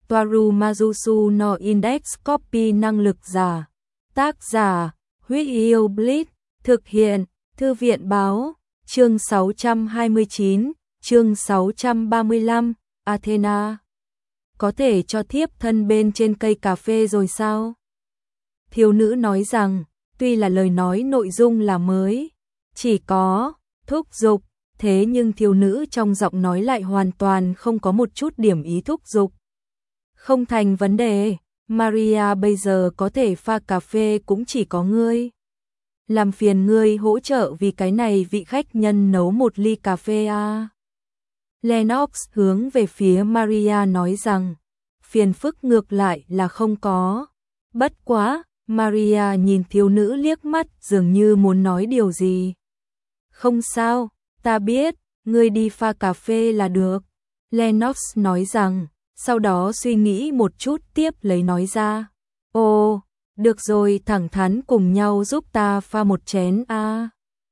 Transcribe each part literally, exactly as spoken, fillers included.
Toaru Majusu no Index Copy năng lực giả. Tác giả, Huyết Yêu Blitz, thực hiện, Thư viện báo, chương sáu trăm hai mươi chín, chương sáu trăm ba mươi lăm, Athena. Có thể cho thiếp thân bên trên cây cà phê rồi sao? Thiếu nữ nói rằng, tuy là lời nói nội dung là mới, chỉ có thúc giục, thế nhưng thiếu nữ trong giọng nói lại hoàn toàn không có một chút điểm ý thúc giục. Không thành vấn đề, Maria bây giờ có thể pha cà phê cũng chỉ có ngươi. Làm phiền ngươi hỗ trợ vì cái này vị khách nhân nấu một ly cà phê à. Lennox hướng về phía Maria nói rằng, phiền phức ngược lại là không có. Bất quá, Maria nhìn thiếu nữ liếc mắt dường như muốn nói điều gì. Không sao, ta biết, ngươi đi pha cà phê là được. Lennox nói rằng, sau đó suy nghĩ một chút tiếp lấy nói ra. Ồ, được rồi, thẳng thắn cùng nhau giúp ta pha một chén a. À.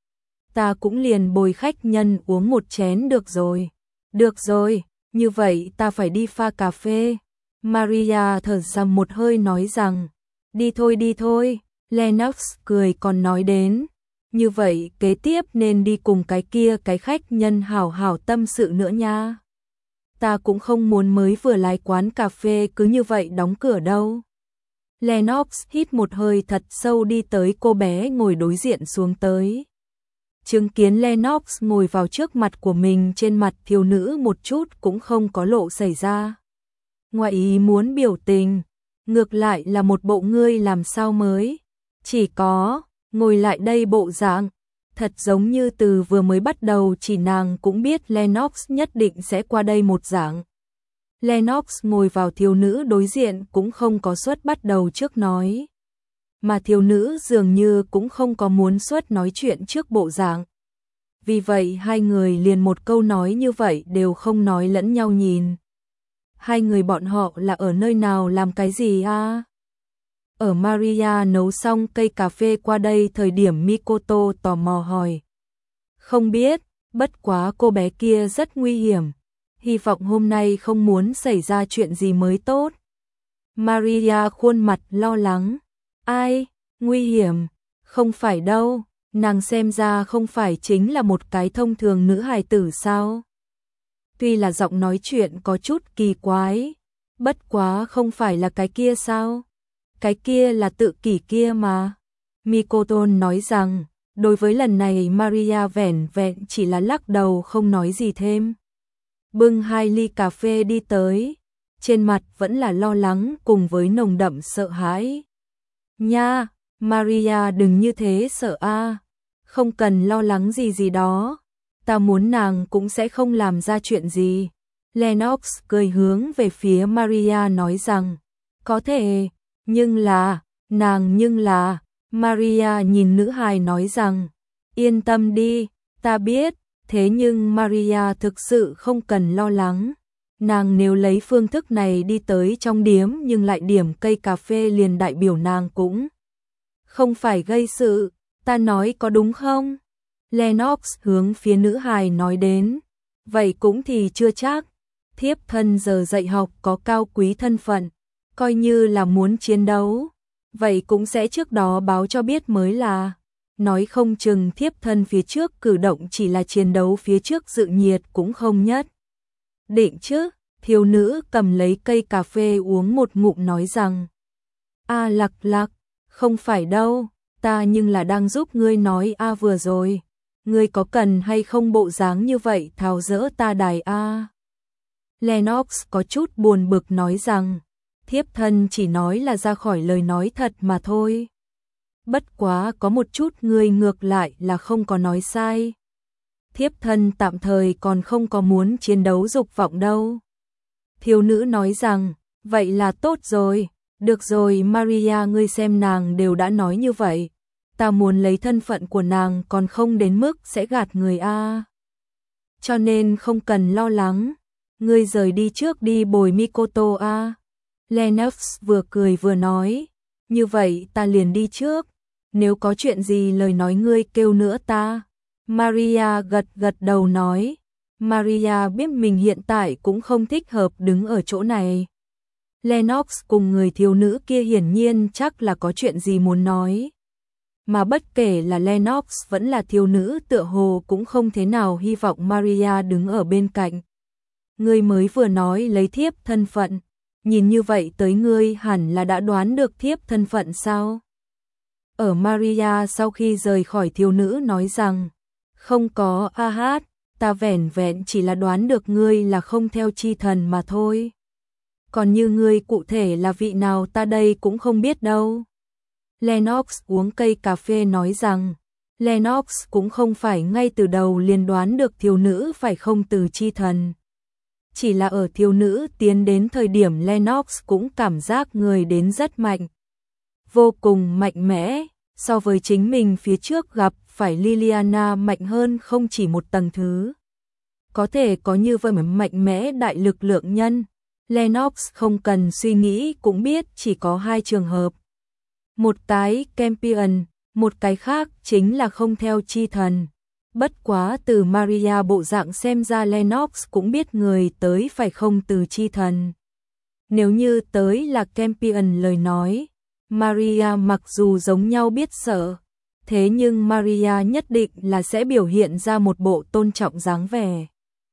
Ta cũng liền bồi khách nhân uống một chén được rồi. Được rồi, như vậy ta phải đi pha cà phê. Maria thở ra một hơi nói rằng, đi thôi đi thôi. Lennox cười còn nói đến, như vậy kế tiếp nên đi cùng cái kia cái khách nhân hảo hảo tâm sự nữa nha. Ta cũng không muốn mới vừa lái quán cà phê cứ như vậy đóng cửa đâu. Lennox hít một hơi thật sâu đi tới cô bé ngồi đối diện xuống tới. Chứng kiến Lennox ngồi vào trước mặt của mình, trên mặt thiếu nữ một chút cũng không có lộ xảy ra ngoài ý muốn biểu tình, ngược lại là một bộ ngươi làm sao mới, chỉ có, ngồi lại đây bộ dạng, thật giống như từ vừa mới bắt đầu chỉ nàng cũng biết Lennox nhất định sẽ qua đây một dạng. Lennox ngồi vào thiếu nữ đối diện cũng không có suất bắt đầu trước nói. Mà thiếu nữ dường như cũng không có muốn suất nói chuyện trước bộ dạng. Vì vậy hai người liền một câu nói như vậy đều không nói lẫn nhau nhìn. Hai người bọn họ là ở nơi nào làm cái gì à? Ở Maria nấu xong cây cà phê qua đây thời điểm Mikoto tò mò hỏi. Không biết, bất quá cô bé kia rất nguy hiểm. Hy vọng hôm nay không muốn xảy ra chuyện gì mới tốt. Maria khuôn mặt lo lắng. Ai, nguy hiểm, không phải đâu, nàng xem ra không phải chính là một cái thông thường nữ hài tử sao? Tuy là giọng nói chuyện có chút kỳ quái, bất quá không phải là cái kia sao? Cái kia là tự kỷ kia mà. Mikoto nói rằng, đối với lần này Maria vẻn vẹn chỉ là lắc đầu không nói gì thêm. Bưng hai ly cà phê đi tới, trên mặt vẫn là lo lắng cùng với nồng đậm sợ hãi. Nha, Maria đừng như thế sợ a, không cần lo lắng gì gì đó, ta muốn nàng cũng sẽ không làm ra chuyện gì. Lennox cười hướng về phía Maria nói rằng, có thể, nhưng là, nàng nhưng là, Maria nhìn nữ hài nói rằng, yên tâm đi, ta biết, thế nhưng Maria thực sự không cần lo lắng. Nàng nếu lấy phương thức này đi tới trong điếm nhưng lại điểm cây cà phê liền đại biểu nàng cũng không phải gây sự, ta nói có đúng không? Lennox hướng phía nữ hài nói đến, vậy cũng thì chưa chắc, thiếp thân giờ dạy học có cao quý thân phận, coi như là muốn chiến đấu, vậy cũng sẽ trước đó báo cho biết mới là, nói không chừng thiếp thân phía trước cử động chỉ là chiến đấu phía trước dự nhiệt cũng không nhất. Định chứ, thiếu nữ cầm lấy cây cà phê uống một ngụm nói rằng, a lặc lặc, không phải đâu, ta nhưng là đang giúp ngươi nói a vừa rồi, ngươi có cần hay không bộ dáng như vậy tháo dỡ ta đài a. Lennox có chút buồn bực nói rằng, thiếp thân chỉ nói là ra khỏi lời nói thật mà thôi. Bất quá có một chút ngươi ngược lại là không có nói sai. Thiếp thân tạm thời còn không có muốn chiến đấu dục vọng đâu. Thiếu nữ nói rằng, vậy là tốt rồi, được rồi Maria ngươi xem nàng đều đã nói như vậy. Ta muốn lấy thân phận của nàng còn không đến mức sẽ gạt người a. Cho nên không cần lo lắng, ngươi rời đi trước đi bồi Mikoto a. Lennox vừa cười vừa nói, như vậy ta liền đi trước, nếu có chuyện gì lời nói ngươi kêu nữa ta. Maria gật gật đầu nói, Maria biết mình hiện tại cũng không thích hợp đứng ở chỗ này. Lennox cùng người thiếu nữ kia hiển nhiên chắc là có chuyện gì muốn nói. Mà bất kể là Lennox vẫn là thiếu nữ tựa hồ cũng không thế nào hy vọng Maria đứng ở bên cạnh. Ngươi mới vừa nói lấy thiếp thân phận, nhìn như vậy tới ngươi hẳn là đã đoán được thiếp thân phận sao? Ở Maria sau khi rời khỏi thiếu nữ nói rằng, không có a hát, ta vẻn vẹn chỉ là đoán được ngươi là không theo chi thần mà thôi. Còn như ngươi cụ thể là vị nào ta đây cũng không biết đâu. Lennox uống cây cà phê nói rằng, Lennox cũng không phải ngay từ đầu liền đoán được thiếu nữ phải không từ chi thần. Chỉ là ở thiếu nữ tiến đến thời điểm Lennox cũng cảm giác người đến rất mạnh. Vô cùng mạnh mẽ, so với chính mình phía trước gặp phải Liliana mạnh hơn không chỉ một tầng thứ. Có thể có như vậy mạnh mẽ đại lực lượng nhân. Lennox không cần suy nghĩ cũng biết chỉ có hai trường hợp. Một cái Campion, một cái khác chính là không theo chi thần. Bất quá từ Maria bộ dạng xem ra Lennox cũng biết người tới phải không từ chi thần. Nếu như tới là Campion lời nói, Maria mặc dù giống nhau biết sợ, thế nhưng Maria nhất định là sẽ biểu hiện ra một bộ tôn trọng dáng vẻ.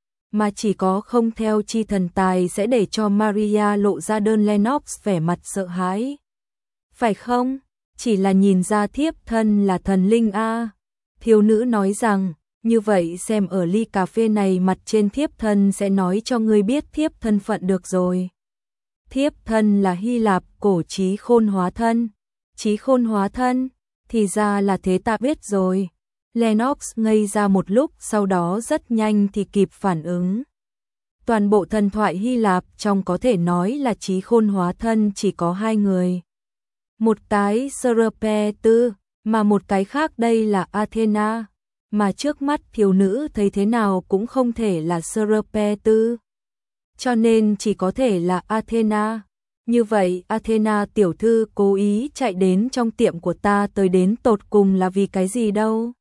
Mà chỉ có không theo chi thần tài sẽ để cho Maria lộ ra đơn Lennox vẻ mặt sợ hãi. Phải không? Chỉ là nhìn ra thiếp thân là thần linh a. Thiếu nữ nói rằng, như vậy xem ở ly cà phê này mặt trên thiếp thân sẽ nói cho ngươi biết thiếp thân phận được rồi. Thiếp thân là Hy Lạp cổ trí khôn hóa thân. Trí khôn hóa thân, thì ra là thế ta biết rồi. Lennox ngây ra một lúc sau đó rất nhanh thì kịp phản ứng. Toàn bộ thần thoại Hy Lạp trong có thể nói là trí khôn hóa thân chỉ có hai người. Một cái Serpe Tư, mà một cái khác đây là Athena. Mà trước mắt thiếu nữ thấy thế nào cũng không thể là Serpe Tư. Cho nên chỉ có thể là Athena. Như vậy Athena tiểu thư cố ý chạy đến trong tiệm của ta tới đến tột cùng là vì cái gì đâu?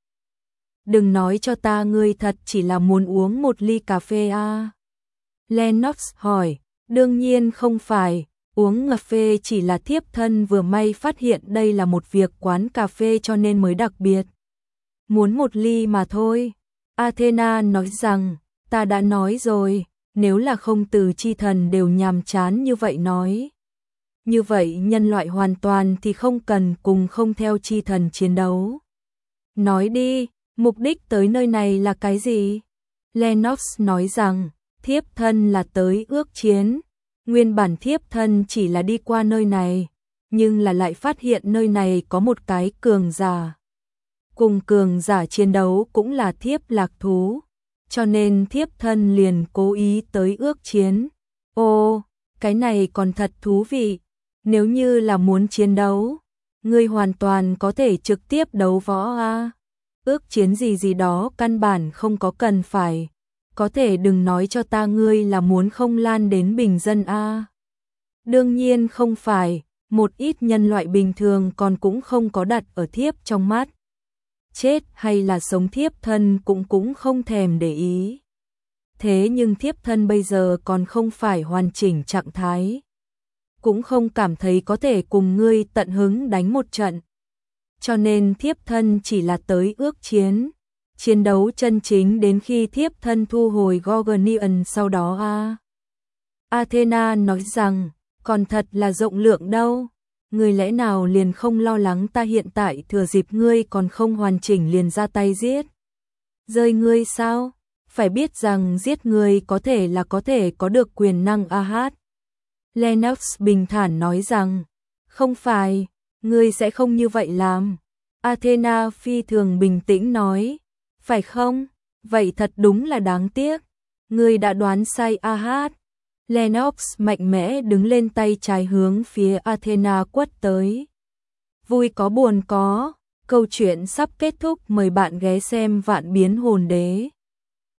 Đừng nói cho ta ngươi thật chỉ là muốn uống một ly cà phê à? Lennox hỏi, đương nhiên không phải, uống cà phê chỉ là thiếp thân vừa may phát hiện đây là một việc quán cà phê cho nên mới đặc biệt. Muốn một ly mà thôi. Athena nói rằng, ta đã nói rồi, nếu là không từ chi thần đều nhàm chán như vậy nói. Như vậy nhân loại hoàn toàn thì không cần cùng không theo chi thần chiến đấu. Nói đi, mục đích tới nơi này là cái gì? Lennox nói rằng, thiếp thân là tới ước chiến. Nguyên bản thiếp thân chỉ là đi qua nơi này, nhưng là lại phát hiện nơi này có một cái cường giả. Cùng cường giả chiến đấu cũng là thiếp lạc thú, cho nên thiếp thân liền cố ý tới ước chiến. Ô, cái này còn thật thú vị, nếu như là muốn chiến đấu, ngươi hoàn toàn có thể trực tiếp đấu võ a. Ước chiến gì gì đó căn bản không có cần phải, có thể đừng nói cho ta ngươi là muốn không lan đến bình dân a. Đương nhiên không phải, một ít nhân loại bình thường còn cũng không có đặt ở thiếp trong mắt. Chết hay là sống thiếp thân cũng cũng không thèm để ý. Thế nhưng thiếp thân bây giờ còn không phải hoàn chỉnh trạng thái. Cũng không cảm thấy có thể cùng ngươi tận hứng đánh một trận. Cho nên thiếp thân chỉ là tới ước chiến. Chiến đấu chân chính đến khi thiếp thân thu hồi Gorgonian sau đó a. Athena nói rằng, còn thật là rộng lượng đâu. Ngươi lẽ nào liền không lo lắng ta hiện tại thừa dịp ngươi còn không hoàn chỉnh liền ra tay giết? Rơi ngươi sao? Phải biết rằng giết ngươi có thể là có thể có được quyền năng a hát. Lennox bình thản nói rằng, không phải, ngươi sẽ không như vậy làm. Athena phi thường bình tĩnh nói, phải không? Vậy thật đúng là đáng tiếc. Ngươi đã đoán sai a hát. Lennox mạnh mẽ đứng lên tay trái hướng phía Athena quất tới. Vui có buồn có, câu chuyện sắp kết thúc, mời bạn ghé xem Vạn Biến Hồn Đế.